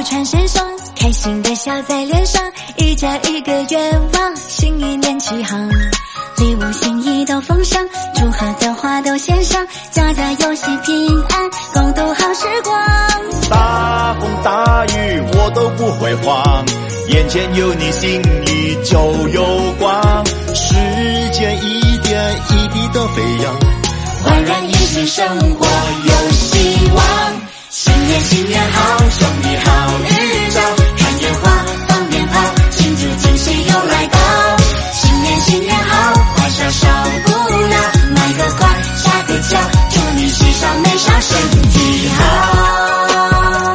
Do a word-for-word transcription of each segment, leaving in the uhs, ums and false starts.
穿身上，开心的笑在脸上，一家一个愿望，新一年起航。礼物心意都奉上，祝贺的话都献上，家家有喜平安，共度好时光。 大风大雨我都不会慌，眼前有你心里就有光，世界一点一滴的飞扬， 焕然一新生活有希望。新年新年好，兄弟好日照，看烟花放鞭炮，庆祝惊喜又来到。新年新年好，欢笑少不了，买个花下个脚，祝你喜上眉梢身体好。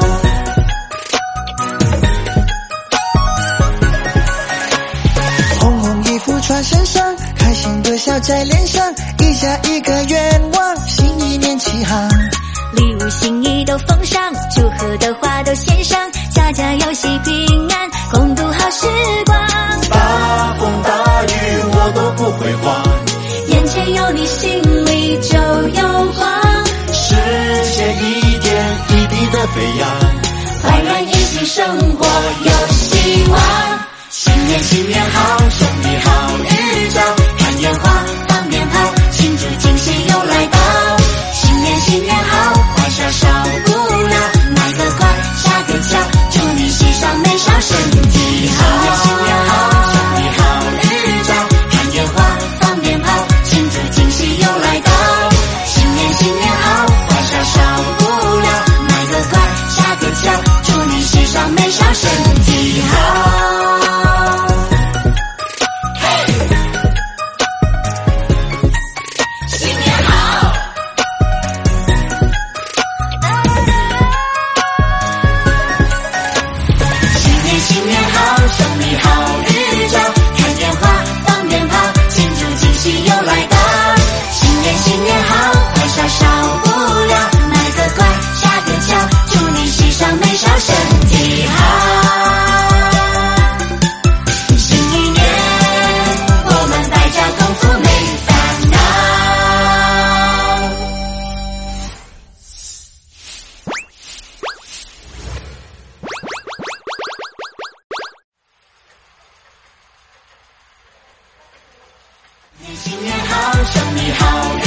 红红衣服穿身上，开心的笑在脸上，一家一个愿望，新一年起航。 礼物心意都奉上，祝贺的话都献上，家家有喜平安，共度好时光。 大风大雨我都不会慌， 眼前有你心里就有光， 世界一点一滴的飞扬， 焕然一新生活有希望。新年新年好，兄弟好日照，看烟花放鞭炮，庆祝惊喜又来到。新年新年好，欢笑少不了，买个花下个脚，祝你喜上眉梢身体好。新年新年好，兄弟好日照，看烟花放鞭炮，庆祝惊喜又来到。新年新年好，欢笑少不了，买个花下个脚，祝你喜上眉梢身体好。新年好，兄弟好日照，看烟花放鞭炮，庆祝惊喜又来到。新年新年好，欢笑少不了，买个瓜下个脚，祝你喜上眉梢身体好。新一年我们大家共赴没烦恼。新年好，兄弟好。